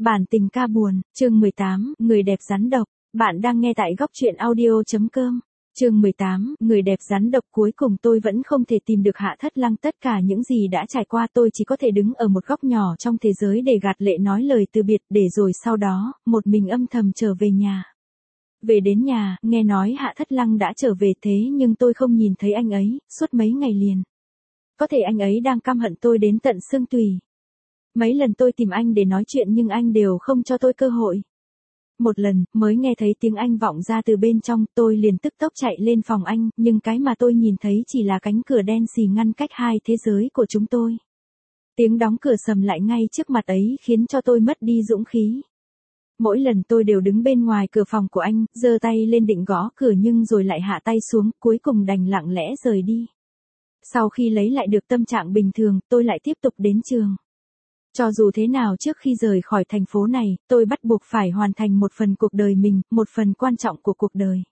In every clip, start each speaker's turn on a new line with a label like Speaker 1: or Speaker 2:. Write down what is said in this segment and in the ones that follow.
Speaker 1: Bản tình ca buồn, chương 18, người đẹp rắn độc. Bạn đang nghe tại góc truyện audio.com. Chương 18, người đẹp rắn độc. Cuối cùng tôi vẫn không thể tìm được Hạ Thất Lăng. Tất cả những gì đã trải qua, tôi chỉ có thể đứng ở một góc nhỏ trong thế giới để gạt lệ nói lời từ biệt, để rồi sau đó, một mình âm thầm trở về nhà. Về đến nhà, nghe nói Hạ Thất Lăng đã trở về, thế nhưng tôi không nhìn thấy anh ấy, suốt mấy ngày liền. Có thể anh ấy đang căm hận tôi đến tận xương tủy. Mấy lần tôi tìm anh để nói chuyện nhưng anh đều không cho tôi cơ hội. Một lần, mới nghe thấy tiếng anh vọng ra từ bên trong, tôi liền tức tốc chạy lên phòng anh, nhưng cái mà tôi nhìn thấy chỉ là cánh cửa đen xì ngăn cách hai thế giới của chúng tôi. Tiếng đóng cửa sầm lại ngay trước mặt ấy khiến cho tôi mất đi dũng khí. Mỗi lần tôi đều đứng bên ngoài cửa phòng của anh, giơ tay lên định gõ cửa nhưng rồi lại hạ tay xuống, cuối cùng đành lặng lẽ rời đi. Sau khi lấy lại được tâm trạng bình thường, tôi lại tiếp tục đến trường. Cho dù thế nào trước khi rời khỏi thành phố này, tôi bắt buộc phải hoàn thành một phần cuộc đời mình, một phần quan trọng của cuộc đời.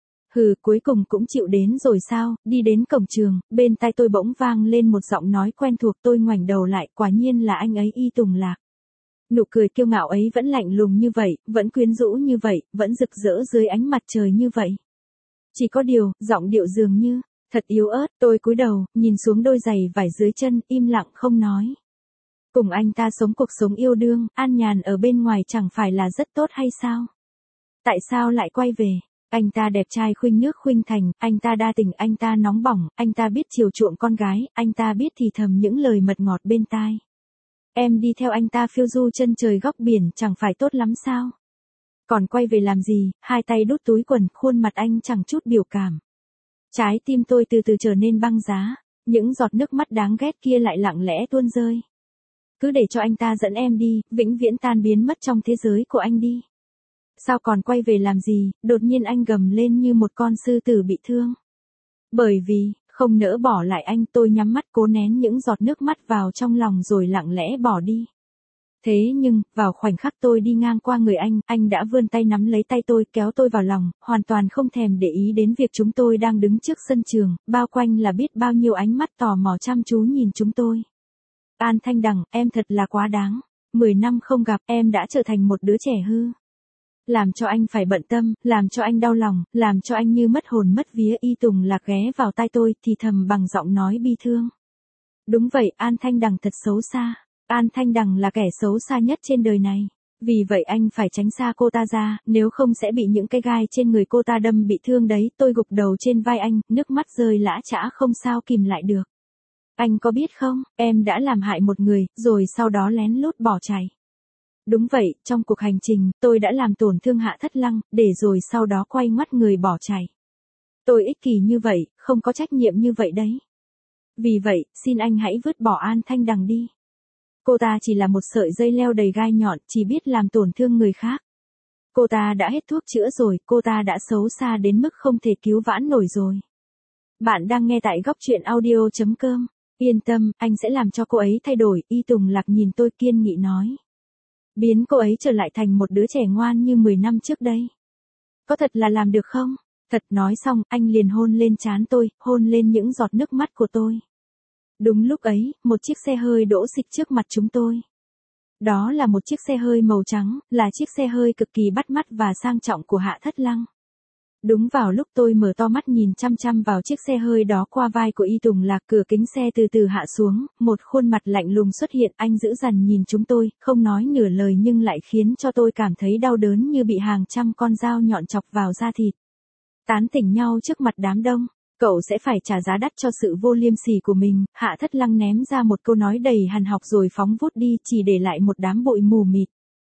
Speaker 1: Cuối cùng cũng chịu đến rồi sao? Đi đến cổng trường, bên tai tôi bỗng vang lên một giọng nói quen thuộc. Tôi ngoảnh đầu lại, quả nhiên là anh ấy, Y Tùng Lạc. Nụ cười kiêu ngạo ấy vẫn lạnh lùng như vậy, vẫn quyến rũ như vậy, vẫn rực rỡ dưới ánh mặt trời như vậy. Chỉ có điều, giọng điệu dường như thật yếu ớt. Tôi cúi đầu, nhìn xuống đôi giày vải dưới chân, im lặng không nói. Cùng anh ta sống cuộc sống yêu đương, an nhàn ở bên ngoài chẳng phải là rất tốt hay sao? Tại sao lại quay về? Anh ta đẹp trai khuynh nước khuynh thành, anh ta đa tình, anh ta nóng bỏng, anh ta biết chiều chuộng con gái, anh ta biết thì thầm những lời mật ngọt bên tai. Em đi theo anh ta phiêu du chân trời góc biển chẳng phải tốt lắm sao? Còn quay về làm gì? Hai tay đút túi quần, khuôn mặt anh chẳng chút biểu cảm. Trái tim tôi từ từ trở nên băng giá, những giọt nước mắt đáng ghét kia lại lặng lẽ tuôn rơi. Cứ để cho anh ta dẫn em đi, vĩnh viễn tan biến mất trong thế giới của anh đi. Sao còn quay về làm gì? Đột nhiên anh gầm lên như một con sư tử bị thương. Bởi vì, không nỡ bỏ lại anh, tôi nhắm mắt cố nén những giọt nước mắt vào trong lòng rồi lặng lẽ bỏ đi. Thế nhưng, vào khoảnh khắc tôi đi ngang qua người anh đã vươn tay nắm lấy tay tôi, kéo tôi vào lòng, hoàn toàn không thèm để ý đến việc chúng tôi đang đứng trước sân trường, bao quanh là biết bao nhiêu ánh mắt tò mò chăm chú nhìn chúng tôi. An Thanh Đằng, em thật là quá đáng. 10 năm không gặp, em đã trở thành một đứa trẻ hư. Làm cho anh phải bận tâm, làm cho anh đau lòng, làm cho anh như mất hồn mất vía. Y Tùng Lạc ghé vào tai tôi, thì thầm bằng giọng nói bi thương. Đúng vậy, An Thanh Đằng thật xấu xa. An Thanh Đằng là kẻ xấu xa nhất trên đời này. Vì vậy anh phải tránh xa cô ta ra, nếu không sẽ bị những cái gai trên người cô ta đâm bị thương đấy. Tôi gục đầu trên vai anh, nước mắt rơi lã chã không sao kìm lại được. Anh có biết không, em đã làm hại một người, rồi sau đó lén lút bỏ chạy. Đúng vậy, trong cuộc hành trình, tôi đã làm tổn thương Hạ Thất Lăng, để rồi sau đó quay ngoắt người bỏ chạy. Tôi ích kỷ như vậy, không có trách nhiệm như vậy đấy. Vì vậy, xin anh hãy vứt bỏ An Thanh Đằng đi. Cô ta chỉ là một sợi dây leo đầy gai nhọn, chỉ biết làm tổn thương người khác. Cô ta đã hết thuốc chữa rồi, cô ta đã xấu xa đến mức không thể cứu vãn nổi rồi. Bạn đang nghe tại góc truyện audio.com. Yên tâm, anh sẽ làm cho cô ấy thay đổi. Y Tùng Lạc nhìn tôi kiên nghị nói. Biến cô ấy trở lại thành một đứa trẻ ngoan như 10 năm trước đây. Có thật là làm được không? Thật. Nói xong, anh liền hôn lên trán tôi, hôn lên những giọt nước mắt của tôi. Đúng lúc ấy, một chiếc xe hơi đỗ xịch trước mặt chúng tôi. Đó là một chiếc xe hơi màu trắng, là chiếc xe hơi cực kỳ bắt mắt và sang trọng của Hạ Thất Lăng. Đúng vào lúc tôi mở to mắt nhìn chăm chăm vào chiếc xe hơi đó qua vai của Y Tùng Lạc, cửa kính xe từ từ hạ xuống, một khuôn mặt lạnh lùng xuất hiện. Anh dữ dằn nhìn chúng tôi, không nói nửa lời nhưng lại khiến cho tôi cảm thấy đau đớn như bị hàng trăm con dao nhọn chọc vào da thịt. Tán tỉnh nhau trước mặt đám đông, cậu sẽ phải trả giá đắt cho sự vô liêm sỉ của mình. Hạ Thất Lăng ném ra một câu nói đầy hằn học rồi phóng vút đi, chỉ để lại một đám bụi mù mịt.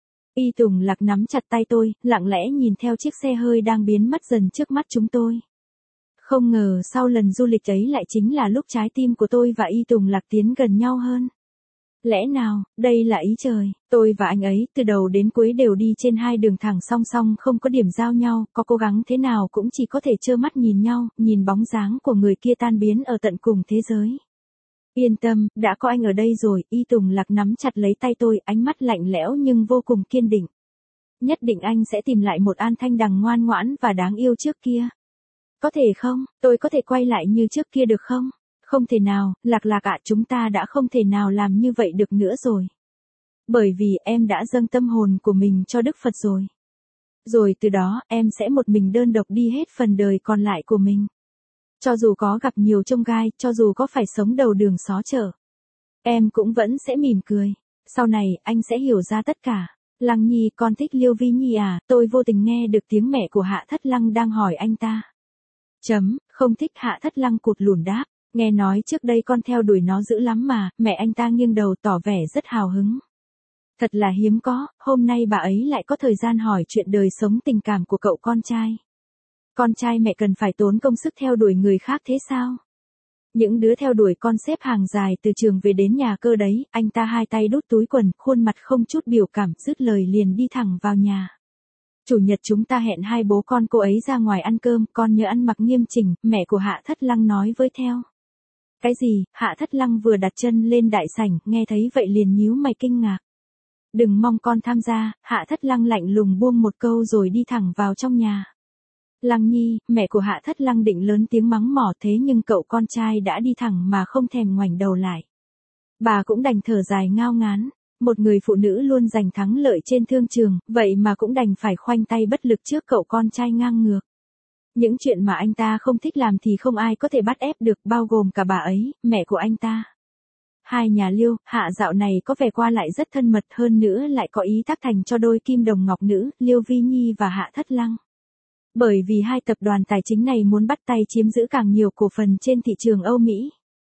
Speaker 1: Y Tùng Lạc nắm chặt tay tôi, lặng lẽ nhìn theo chiếc xe hơi đang biến mất dần trước mắt chúng tôi. Không ngờ sau lần du lịch ấy lại chính là lúc trái tim của tôi và Y Tùng Lạc tiến gần nhau hơn. Lẽ nào, đây là ý trời? Tôi và anh ấy, từ đầu đến cuối đều đi trên hai đường thẳng song song không có điểm giao nhau, có cố gắng thế nào cũng chỉ có thể trơ mắt nhìn nhau, nhìn bóng dáng của người kia tan biến ở tận cùng thế giới. Yên tâm, đã có anh ở đây rồi. Y Tùng Lạc nắm chặt lấy tay tôi, ánh mắt lạnh lẽo nhưng vô cùng kiên định. Nhất định anh sẽ tìm lại một An Thanh Đằng ngoan ngoãn và đáng yêu trước kia. Có thể không? Tôi có thể quay lại như trước kia được không? Không thể nào, Lạc Lạc ạ, chúng ta đã không thể nào làm như vậy được nữa rồi. Bởi vì em đã dâng tâm hồn của mình cho Đức Phật rồi. Rồi từ đó, em sẽ một mình đơn độc đi hết phần đời còn lại của mình. Cho dù có gặp nhiều chông gai, cho dù có phải sống đầu đường xó chợ, em cũng vẫn sẽ mỉm cười. Sau này, anh sẽ hiểu ra tất cả. Lăng Nhi, con thích Liêu Vi Nhi à? Tôi vô tình nghe được tiếng mẹ của Hạ Thất Lăng đang hỏi anh ta. Không thích. Hạ Thất Lăng cụt lùn đáp. Nghe nói trước đây con theo đuổi nó dữ lắm mà. Mẹ anh ta nghiêng đầu tỏ vẻ rất hào hứng. Thật là hiếm có, hôm nay bà ấy lại có thời gian hỏi chuyện đời sống tình cảm của cậu con trai. Con trai mẹ cần phải tốn công sức theo đuổi người khác thế sao? Những đứa theo đuổi con xếp hàng dài từ trường về đến nhà cơ đấy, anh ta hai tay đút túi quần, khuôn mặt không chút biểu cảm, dứt lời liền đi thẳng vào nhà. Chủ nhật chúng ta hẹn hai bố con cô ấy ra ngoài ăn cơm, con nhớ ăn mặc nghiêm chỉnh, mẹ của Hạ Thất Lăng nói với theo. Cái gì? Hạ Thất Lăng vừa đặt chân lên đại sảnh, nghe thấy vậy liền nhíu mày kinh ngạc. Đừng mong con tham gia. Hạ Thất Lăng lạnh lùng buông một câu rồi đi thẳng vào trong nhà. Lăng Nhi, mẹ của Hạ Thất Lăng định lớn tiếng mắng mỏ thế nhưng cậu con trai đã đi thẳng mà không thèm ngoảnh đầu lại. Bà cũng đành thở dài ngao ngán. Một người phụ nữ luôn giành thắng lợi trên thương trường, vậy mà cũng đành phải khoanh tay bất lực trước cậu con trai ngang ngược. Những chuyện mà anh ta không thích làm thì không ai có thể bắt ép được, bao gồm cả bà ấy, mẹ của anh ta. Hai nhà Liêu, Hạ dạo này có vẻ qua lại rất thân mật, hơn nữa lại có ý tác thành cho đôi kim đồng ngọc nữ, Liêu Vi Nhi và Hạ Thất Lăng. Bởi vì hai tập đoàn tài chính này muốn bắt tay chiếm giữ càng nhiều cổ phần trên thị trường Âu Mỹ.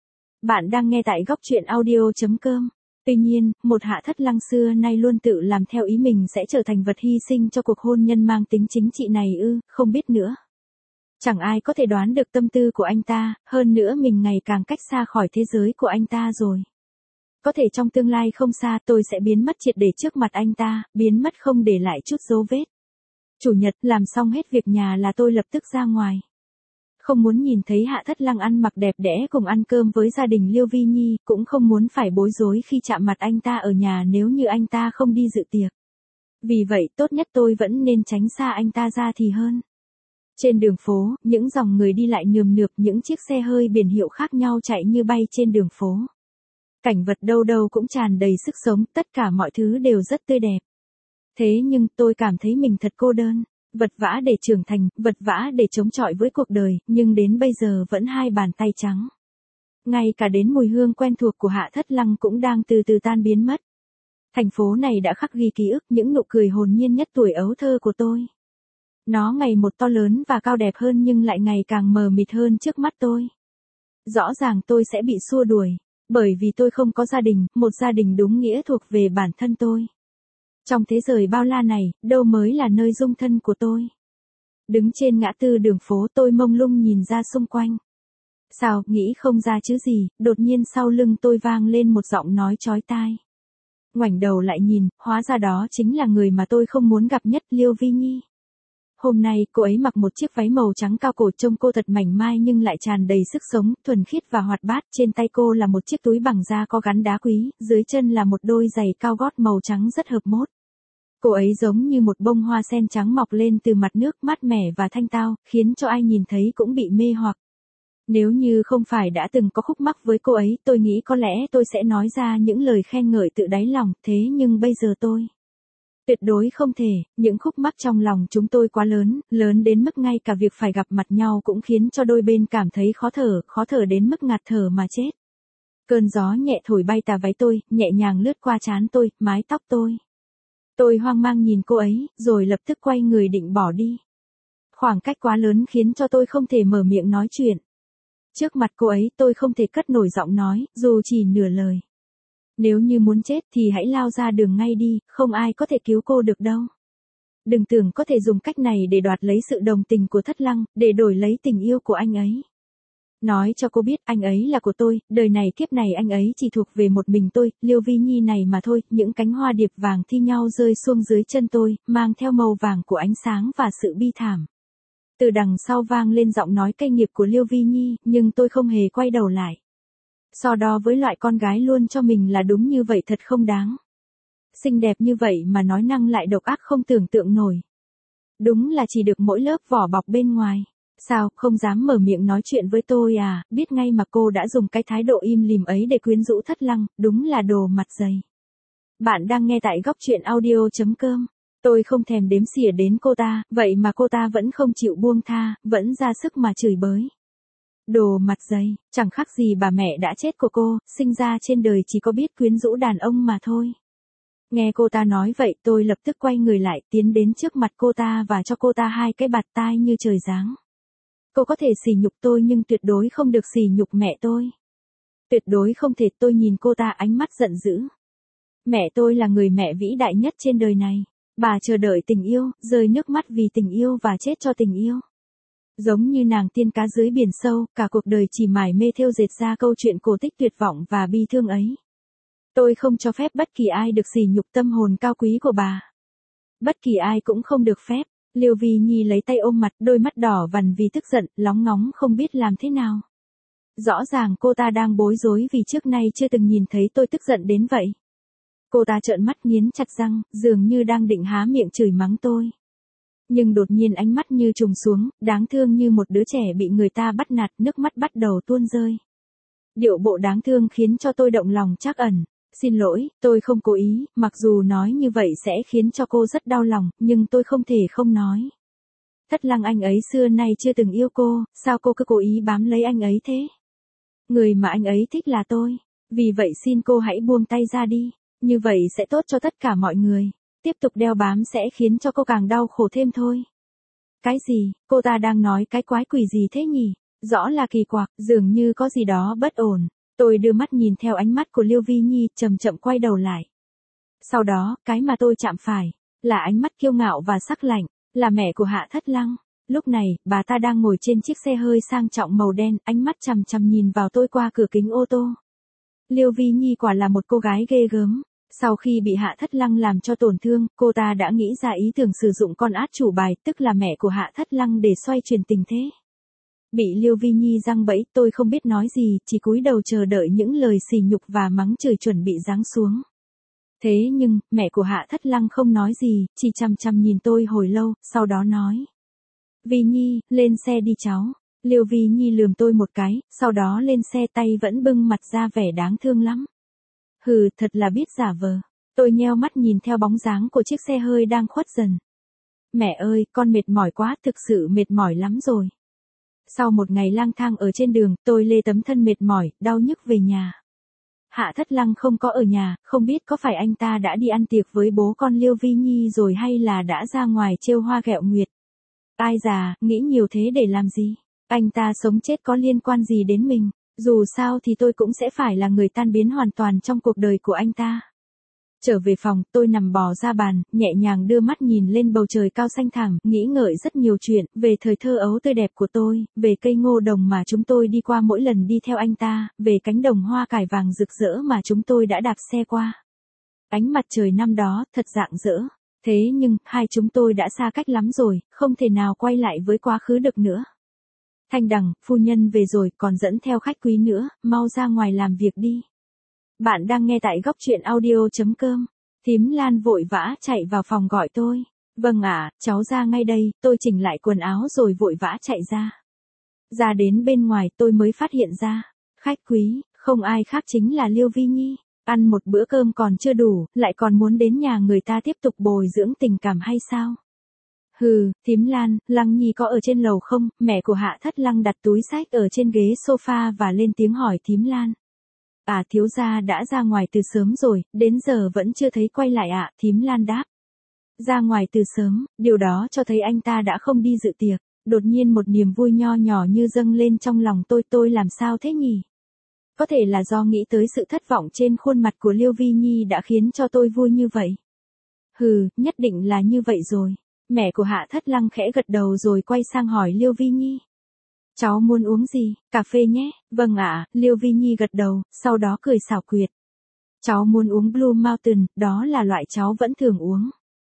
Speaker 1: Bạn đang nghe tại góc truyện audio.com. Tuy nhiên, một Hạ Thất Lăng xưa nay luôn tự làm theo ý mình sẽ trở thành vật hy sinh cho cuộc hôn nhân mang tính chính trị này ư? Không biết nữa. Chẳng ai có thể đoán được tâm tư của anh ta, hơn nữa mình ngày càng cách xa khỏi thế giới của anh ta rồi. Có thể trong tương lai không xa tôi sẽ biến mất triệt để trước mặt anh ta, biến mất không để lại chút dấu vết. Chủ nhật làm xong hết việc nhà là tôi lập tức ra ngoài. Không muốn nhìn thấy Hạ Thất Lăng ăn mặc đẹp đẽ cùng ăn cơm với gia đình Liêu Vi Nhi, cũng không muốn phải bối rối khi chạm mặt anh ta ở nhà nếu như anh ta không đi dự tiệc. Vì vậy tốt nhất tôi vẫn nên tránh xa anh ta ra thì hơn. Trên đường phố, những dòng người đi lại nườm nượp, những chiếc xe hơi biển hiệu khác nhau chạy như bay trên đường phố. Cảnh vật đâu đâu cũng tràn đầy sức sống, tất cả mọi thứ đều rất tươi đẹp. Thế nhưng tôi cảm thấy mình thật cô đơn, vật vã để trưởng thành, vật vã để chống chọi với cuộc đời, nhưng đến bây giờ vẫn hai bàn tay trắng. Ngay cả đến mùi hương quen thuộc của Hạ Thất Lăng cũng đang từ từ tan biến mất. Thành phố này đã khắc ghi ký ức những nụ cười hồn nhiên nhất tuổi ấu thơ của tôi. Nó ngày một to lớn và cao đẹp hơn nhưng lại ngày càng mờ mịt hơn trước mắt tôi. Rõ ràng tôi sẽ bị xua đuổi, bởi vì tôi không có gia đình, một gia đình đúng nghĩa thuộc về bản thân tôi. Trong thế giới bao la này, đâu mới là nơi dung thân của tôi. Đứng trên ngã tư đường phố tôi mông lung nhìn ra xung quanh. Sao, nghĩ không ra chứ gì, đột nhiên sau lưng tôi vang lên một giọng nói chói tai. Ngoảnh đầu lại nhìn, hóa ra đó chính là người mà tôi không muốn gặp nhất, Liêu Vi Nhi. Hôm nay, cô ấy mặc một chiếc váy màu trắng cao cổ trông cô thật mảnh mai nhưng lại tràn đầy sức sống, thuần khiết và hoạt bát. Trên tay cô là một chiếc túi bằng da có gắn đá quý, dưới chân là một đôi giày cao gót màu trắng rất hợp mốt. Cô ấy giống như một bông hoa sen trắng mọc lên từ mặt nước, mát mẻ và thanh tao, khiến cho ai nhìn thấy cũng bị mê hoặc. Nếu như không phải đã từng có khúc mắc với cô ấy, tôi nghĩ có lẽ tôi sẽ nói ra những lời khen ngợi tự đáy lòng, thế nhưng bây giờ tôi tuyệt đối không thể, những khúc mắc trong lòng chúng tôi quá lớn, lớn đến mức ngay cả việc phải gặp mặt nhau cũng khiến cho đôi bên cảm thấy khó thở đến mức ngạt thở mà chết. Cơn gió nhẹ thổi bay tà váy tôi, nhẹ nhàng lướt qua trán tôi, mái tóc tôi. Tôi hoang mang nhìn cô ấy, rồi lập tức quay người định bỏ đi. Khoảng cách quá lớn khiến cho tôi không thể mở miệng nói chuyện. Trước mặt cô ấy tôi không thể cất nổi giọng nói, dù chỉ nửa lời. Nếu như muốn chết thì hãy lao ra đường ngay đi, không ai có thể cứu cô được đâu. Đừng tưởng có thể dùng cách này để đoạt lấy sự đồng tình của Thất Lăng, để đổi lấy tình yêu của anh ấy. Nói cho cô biết anh ấy là của tôi, đời này kiếp này anh ấy chỉ thuộc về một mình tôi, Liêu Vi Nhi này mà thôi. Những cánh hoa điệp vàng thi nhau rơi xuống dưới chân tôi, mang theo màu vàng của ánh sáng và sự bi thảm. Từ đằng sau vang lên giọng nói cay nghiệt của Liêu Vi Nhi, nhưng tôi không hề quay đầu lại. So đo với loại con gái luôn cho mình là đúng như vậy thật không đáng. Xinh đẹp như vậy mà nói năng lại độc ác không tưởng tượng nổi. Đúng là chỉ được mỗi lớp vỏ bọc bên ngoài. Sao, không dám mở miệng nói chuyện với tôi à, biết ngay mà cô đã dùng cái thái độ im lìm ấy để quyến rũ Thất Lăng, đúng là đồ mặt dày. Bạn đang nghe tại góc truyện audio.com. Tôi không thèm đếm xỉa đến cô ta, vậy mà cô ta vẫn không chịu buông tha, vẫn ra sức mà chửi bới. Đồ mặt dày, chẳng khác gì bà mẹ đã chết của cô, sinh ra trên đời chỉ có biết quyến rũ đàn ông mà thôi. Nghe cô ta nói vậy tôi lập tức quay người lại tiến đến trước mặt cô ta và cho cô ta 2 cái bạt tai như trời giáng. Cô có thể sỉ nhục tôi nhưng tuyệt đối không được sỉ nhục mẹ tôi. Tuyệt đối không thể. Tôi nhìn cô ta ánh mắt giận dữ. Mẹ tôi là người mẹ vĩ đại nhất trên đời này. Bà chờ đợi tình yêu, rơi nước mắt vì tình yêu và chết cho tình yêu. Giống như nàng tiên cá dưới biển sâu, cả cuộc đời chỉ mải mê thêu dệt ra câu chuyện cổ tích tuyệt vọng và bi thương ấy. Tôi không cho phép bất kỳ ai được sỉ nhục tâm hồn cao quý của bà. Bất kỳ ai cũng không được phép. Liêu Vi Nhi lấy tay ôm mặt, đôi mắt đỏ vằn vì tức giận, lóng ngóng không biết làm thế nào. Rõ ràng cô ta đang bối rối vì trước nay chưa từng nhìn thấy tôi tức giận đến vậy. Cô ta trợn mắt nghiến chặt răng, dường như đang định há miệng chửi mắng tôi. Nhưng đột nhiên ánh mắt như trùng xuống, đáng thương như một đứa trẻ bị người ta bắt nạt, nước mắt bắt đầu tuôn rơi. Điệu bộ đáng thương khiến cho tôi động lòng trắc ẩn. Xin lỗi, tôi không cố ý, mặc dù nói như vậy sẽ khiến cho cô rất đau lòng, nhưng tôi không thể không nói. Thất Lăng anh ấy xưa nay chưa từng yêu cô, sao cô cứ cố ý bám lấy anh ấy thế? Người mà anh ấy thích là tôi, vì vậy xin cô hãy buông tay ra đi, như vậy sẽ tốt cho tất cả mọi người. Tiếp tục đeo bám sẽ khiến cho cô càng đau khổ thêm thôi. Cái gì, cô ta đang nói cái quái quỷ gì thế nhỉ? Rõ là kỳ quặc, dường như có gì đó bất ổn. Tôi đưa mắt nhìn theo ánh mắt của Liêu Vi Nhi, chậm chậm quay đầu lại. Sau đó, cái mà tôi chạm phải, là ánh mắt kiêu ngạo và sắc lạnh, là mẹ của Hạ Thất Lăng. Lúc này, bà ta đang ngồi trên chiếc xe hơi sang trọng màu đen, ánh mắt chằm chằm nhìn vào tôi qua cửa kính ô tô. Liêu Vi Nhi quả là một cô gái ghê gớm. Sau khi bị Hạ Thất Lăng làm cho tổn thương, cô ta đã nghĩ ra ý tưởng sử dụng con át chủ bài, tức là mẹ của Hạ Thất Lăng để xoay chuyển tình thế. Bị Liêu Vi Nhi giăng bẫy, tôi không biết nói gì, chỉ cúi đầu chờ đợi những lời sỉ nhục và mắng chửi chuẩn bị giáng xuống. Thế nhưng, mẹ của Hạ Thất Lăng không nói gì, chỉ chằm chằm nhìn tôi hồi lâu, sau đó nói. Vi Nhi, lên xe đi cháu. Liêu Vi Nhi lườm tôi một cái, sau đó lên xe, tay vẫn bưng mặt ra vẻ đáng thương lắm. Hừ, thật là biết giả vờ. Tôi nheo mắt nhìn theo bóng dáng của chiếc xe hơi đang khuất dần. Mẹ ơi, con mệt mỏi quá, thực sự mệt mỏi lắm rồi. Sau một ngày lang thang ở trên đường, tôi lê tấm thân mệt mỏi, đau nhức về nhà. Hạ Thất Lăng không có ở nhà, không biết có phải anh ta đã đi ăn tiệc với bố con Liêu Vi Nhi rồi hay là đã ra ngoài trêu hoa ghẹo nguyệt. Ai già, nghĩ nhiều thế để làm gì? Anh ta sống chết có liên quan gì đến mình? Dù sao thì tôi cũng sẽ phải là người tan biến hoàn toàn trong cuộc đời của anh ta. Trở về phòng, tôi nằm bò ra bàn, nhẹ nhàng đưa mắt nhìn lên bầu trời cao xanh thẳm, nghĩ ngợi rất nhiều chuyện, về thời thơ ấu tươi đẹp của tôi, về cây ngô đồng mà chúng tôi đi qua mỗi lần đi theo anh ta, về cánh đồng hoa cải vàng rực rỡ mà chúng tôi đã đạp xe qua. Ánh mặt trời năm đó, thật rạng rỡ. Thế nhưng, hai chúng tôi đã xa cách lắm rồi, không thể nào quay lại với quá khứ được nữa. Thanh Đằng, phu nhân về rồi, còn dẫn theo khách quý nữa, mau ra ngoài làm việc đi. Bạn đang nghe tại góc truyện audio.com. Thím Lan vội vã chạy vào phòng gọi tôi. Vâng ạ, cháu ra ngay đây, tôi chỉnh lại quần áo rồi vội vã chạy ra. Ra đến bên ngoài tôi mới phát hiện ra. Khách quý, không ai khác chính là Liêu Vi Nhi. Ăn một bữa cơm còn chưa đủ, lại còn muốn đến nhà người ta tiếp tục bồi dưỡng tình cảm hay sao? Hừ, thím Lan, Lăng Nhi có ở trên lầu không? Mẹ của Hạ Thất Lăng đặt túi xách ở trên ghế sofa và lên tiếng hỏi thím Lan. À, thiếu gia đã ra ngoài từ sớm rồi, đến giờ vẫn chưa thấy quay lại ạ, thím Lan đáp. Ra ngoài từ sớm, điều đó cho thấy anh ta đã không đi dự tiệc. Đột nhiên một niềm vui nho nhỏ như dâng lên trong lòng tôi làm sao thế nhỉ? Có thể là do nghĩ tới sự thất vọng trên khuôn mặt của Liêu Vi Nhi đã khiến cho tôi vui như vậy. Hừ, nhất định là như vậy rồi. Mẹ của Hạ Thất Lăng khẽ gật đầu rồi quay sang hỏi Liêu Vi Nhi. Cháu muốn uống gì? Cà phê nhé. Vâng ạ, Liêu Vi Nhi gật đầu, sau đó cười xảo quyệt. Cháu muốn uống Blue Mountain, đó là loại cháu vẫn thường uống.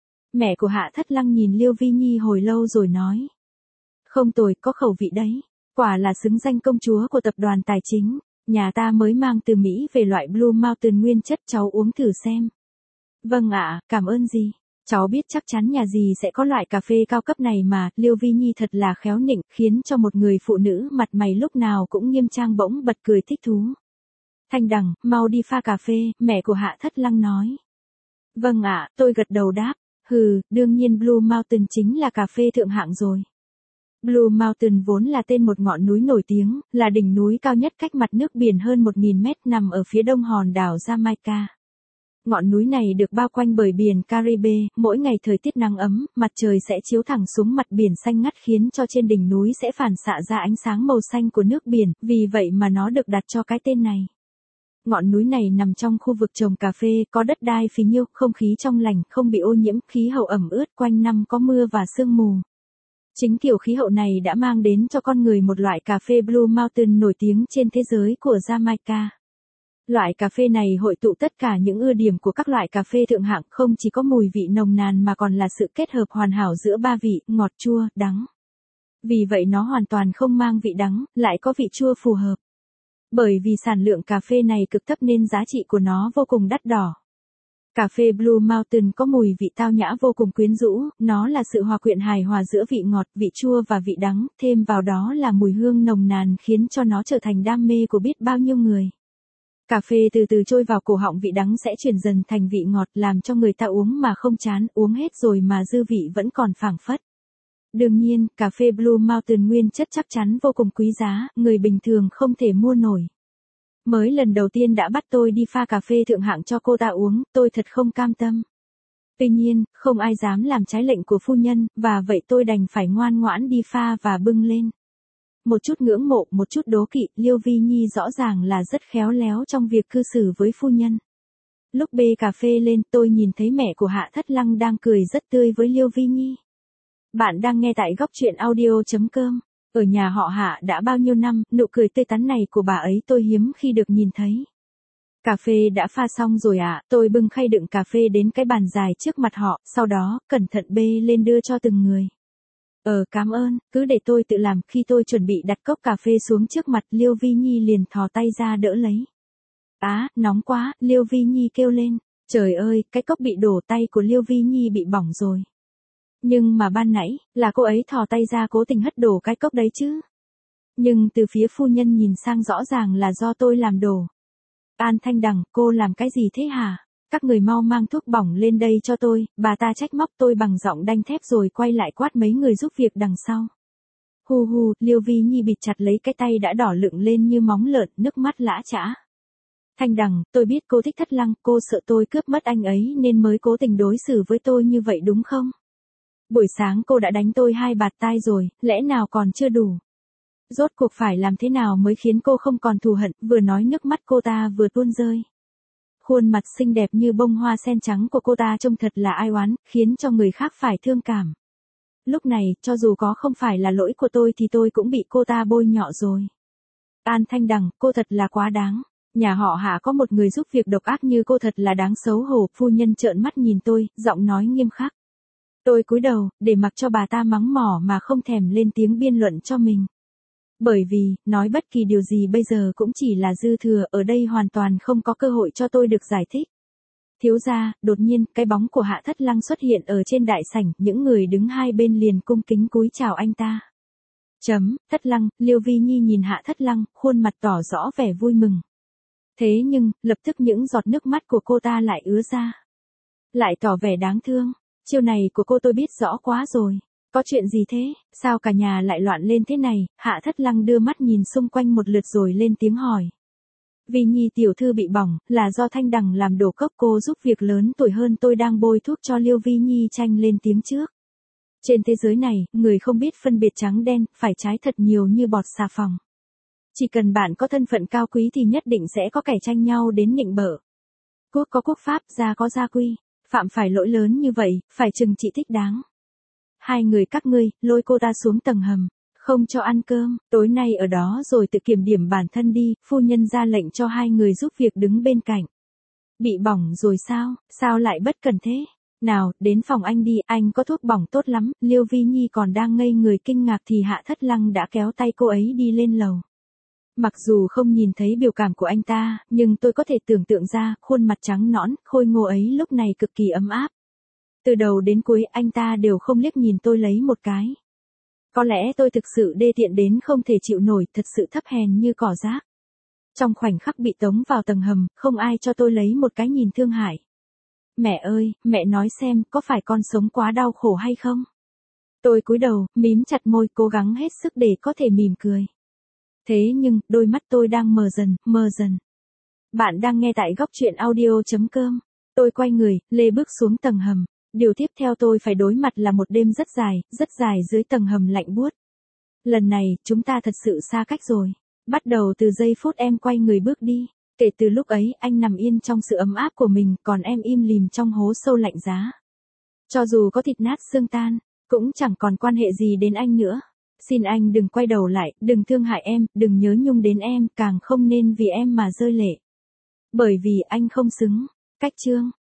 Speaker 1: Mẹ của Hạ Thất Lăng nhìn Liêu Vi Nhi hồi lâu rồi nói. Không tồi, có khẩu vị đấy. Quả là xứng danh công chúa của tập đoàn tài chính. Nhà ta mới mang từ Mỹ về loại Blue Mountain nguyên chất, cháu uống thử xem. Vâng ạ, cảm ơn gì. Cháu biết chắc chắn nhà gì sẽ có loại cà phê cao cấp này mà. Liêu Vi Nhi thật là khéo nịnh, khiến cho một người phụ nữ mặt mày lúc nào cũng nghiêm trang bỗng bật cười thích thú. Thanh Đằng, mau đi pha cà phê, mẹ của Hạ Thất Lăng nói. Vâng ạ, tôi gật đầu đáp. Đương nhiên Blue Mountain chính là cà phê thượng hạng rồi. Blue Mountain vốn là tên một ngọn núi nổi tiếng, là đỉnh núi cao nhất cách mặt nước biển hơn 1.000 mét nằm ở phía đông hòn đảo Jamaica. Ngọn núi này được bao quanh bởi biển Caribe, mỗi ngày thời tiết nắng ấm, mặt trời sẽ chiếu thẳng xuống mặt biển xanh ngắt khiến cho trên đỉnh núi sẽ phản xạ ra ánh sáng màu xanh của nước biển, vì vậy mà nó được đặt cho cái tên này. Ngọn núi này nằm trong khu vực trồng cà phê, có đất đai phì nhiêu, không khí trong lành, không bị ô nhiễm, khí hậu ẩm ướt, quanh năm có mưa và sương mù. Chính kiểu khí hậu này đã mang đến cho con người một loại cà phê Blue Mountain nổi tiếng trên thế giới của Jamaica. Loại cà phê này hội tụ tất cả những ưu điểm của các loại cà phê thượng hạng, không chỉ có mùi vị nồng nàn mà còn là sự kết hợp hoàn hảo giữa ba vị, ngọt, chua, đắng. Vì vậy nó hoàn toàn không mang vị đắng, lại có vị chua phù hợp. Bởi vì sản lượng cà phê này cực thấp nên giá trị của nó vô cùng đắt đỏ. Cà phê Blue Mountain có mùi vị tao nhã vô cùng quyến rũ, nó là sự hòa quyện hài hòa giữa vị ngọt, vị chua và vị đắng, thêm vào đó là mùi hương nồng nàn khiến cho nó trở thành đam mê của biết bao nhiêu người. Cà phê từ từ trôi vào cổ họng, vị đắng sẽ chuyển dần thành vị ngọt làm cho người ta uống mà không chán, uống hết rồi mà dư vị vẫn còn phảng phất. Đương nhiên, cà phê Blue Mountain nguyên chất chắc chắn vô cùng quý giá, người bình thường không thể mua nổi. Mới lần đầu tiên đã bắt tôi đi pha cà phê thượng hạng cho cô ta uống, tôi thật không cam tâm. Tuy nhiên, không ai dám làm trái lệnh của phu nhân, và vậy tôi đành phải ngoan ngoãn đi pha và bưng lên. Một chút ngưỡng mộ, một chút đố kỵ, Liêu Vi Nhi rõ ràng là rất khéo léo trong việc cư xử với phu nhân. Lúc bê cà phê lên, tôi nhìn thấy mẹ của Hạ Thất Lăng đang cười rất tươi với Liêu Vi Nhi. Bạn đang nghe tại góc truyện audio.com. Ở nhà họ Hạ đã bao nhiêu năm, nụ cười tươi tắn này của bà ấy tôi hiếm khi được nhìn thấy. Cà phê đã pha xong rồi ạ, tôi bưng khay đựng cà phê đến cái bàn dài trước mặt họ, sau đó, cẩn thận bê lên đưa cho từng người. Cảm ơn, cứ để tôi tự làm. Khi tôi chuẩn bị đặt cốc cà phê xuống trước mặt, Liêu Vi Nhi liền thò tay ra đỡ lấy. Nóng quá, Liêu Vi Nhi kêu lên. Trời ơi, cái cốc bị đổ, tay của Liêu Vi Nhi bị bỏng rồi. Nhưng mà ban nãy, là cô ấy thò tay ra cố tình hất đổ cái cốc đấy chứ. Nhưng từ phía phu nhân nhìn sang rõ ràng là do tôi làm đổ. An Thanh Đằng, cô làm cái gì thế hả? Các người mau mang thuốc bỏng lên đây cho tôi, bà ta trách móc tôi bằng giọng đanh thép rồi quay lại quát mấy người giúp việc đằng sau. Liêu Vi Nhi bịt chặt lấy cái tay đã đỏ lựng lên như móng lợn, nước mắt lã chã. Thanh Đằng, tôi biết cô thích Thất Lăng, cô sợ tôi cướp mất anh ấy nên mới cố tình đối xử với tôi như vậy đúng không? Buổi sáng cô đã đánh tôi 2 bạt tai rồi, lẽ nào còn chưa đủ? Rốt cuộc phải làm thế nào mới khiến cô không còn thù hận? Vừa nói nước mắt cô ta vừa tuôn rơi. Khuôn mặt xinh đẹp như bông hoa sen trắng của cô ta trông thật là ai oán, khiến cho người khác phải thương cảm. Lúc này, cho dù có không phải là lỗi của tôi thì tôi cũng bị cô ta bôi nhọ rồi. An Thanh Đằng, cô thật là quá đáng. Nhà họ Hạ có một người giúp việc độc ác như cô thật là đáng xấu hổ. Phu nhân trợn mắt nhìn tôi, giọng nói nghiêm khắc. Tôi cúi đầu, để mặc cho bà ta mắng mỏ mà không thèm lên tiếng biên luận cho mình. Bởi vì, nói bất kỳ điều gì bây giờ cũng chỉ là dư thừa, ở đây hoàn toàn không có cơ hội cho tôi được giải thích. Thiếu gia, đột nhiên, cái bóng của Hạ Thất Lăng xuất hiện ở trên đại sảnh, những người đứng hai bên liền cung kính cúi chào anh ta. Thất Lăng, Liêu Vi Nhi nhìn Hạ Thất Lăng, khuôn mặt tỏ rõ vẻ vui mừng. Thế nhưng, lập tức những giọt nước mắt của cô ta lại ứa ra. Lại tỏ vẻ đáng thương. Chiêu này của cô tôi biết rõ quá rồi. Có chuyện gì thế? Sao cả nhà lại loạn lên thế này? Hạ Thất Lăng đưa mắt nhìn xung quanh một lượt rồi lên tiếng hỏi. Vi Nhi tiểu thư bị bỏng, là do Thanh Đằng làm đổ cốc, cô giúp việc lớn tuổi hơn tôi đang bôi thuốc cho Liêu Vi Nhi tranh lên tiếng trước. Trên thế giới này, người không biết phân biệt trắng đen, phải trái thật nhiều như bọt xà phòng. Chỉ cần bạn có thân phận cao quý thì nhất định sẽ có kẻ tranh nhau đến nịnh bợ. Quốc có quốc pháp, gia có gia quy. Phạm phải lỗi lớn như vậy, phải trừng trị thích đáng. Hai người các ngươi, lôi cô ta xuống tầng hầm, không cho ăn cơm, tối nay ở đó rồi tự kiểm điểm bản thân đi. Phu nhân ra lệnh cho hai người giúp việc đứng bên cạnh. Bị bỏng rồi sao, sao lại bất cần thế? Nào, đến phòng anh đi, anh có thuốc bỏng tốt lắm. Liêu Vi Nhi còn đang ngây người kinh ngạc thì Hạ Thất Lăng đã kéo tay cô ấy đi lên lầu. Mặc dù không nhìn thấy biểu cảm của anh ta, nhưng tôi có thể tưởng tượng ra, khuôn mặt trắng nõn, khôi ngô ấy lúc này cực kỳ ấm áp. Từ đầu đến cuối anh ta đều không liếc nhìn tôi lấy một cái. Có lẽ tôi thực sự đê tiện đến không thể chịu nổi, thật sự thấp hèn như cỏ rác. Trong khoảnh khắc bị tống vào tầng hầm, không ai cho tôi lấy một cái nhìn thương hại. Mẹ ơi, mẹ nói xem, có phải con sống quá đau khổ hay không? Tôi cúi đầu, mím chặt môi, cố gắng hết sức để có thể mỉm cười. Thế nhưng, đôi mắt tôi đang mờ dần, mờ dần. Bạn đang nghe tại góc truyện audio.com. Tôi quay người, lê bước xuống tầng hầm. Điều tiếp theo tôi phải đối mặt là một đêm rất dài dưới tầng hầm lạnh buốt. Lần này, chúng ta thật sự xa cách rồi. Bắt đầu từ giây phút em quay người bước đi. Kể từ lúc ấy, anh nằm yên trong sự ấm áp của mình, còn em im lìm trong hố sâu lạnh giá. Cho dù có thịt nát xương tan, cũng chẳng còn quan hệ gì đến anh nữa. Xin anh đừng quay đầu lại, đừng thương hại em, đừng nhớ nhung đến em, càng không nên vì em mà rơi lệ. Bởi vì anh không xứng. Cách chương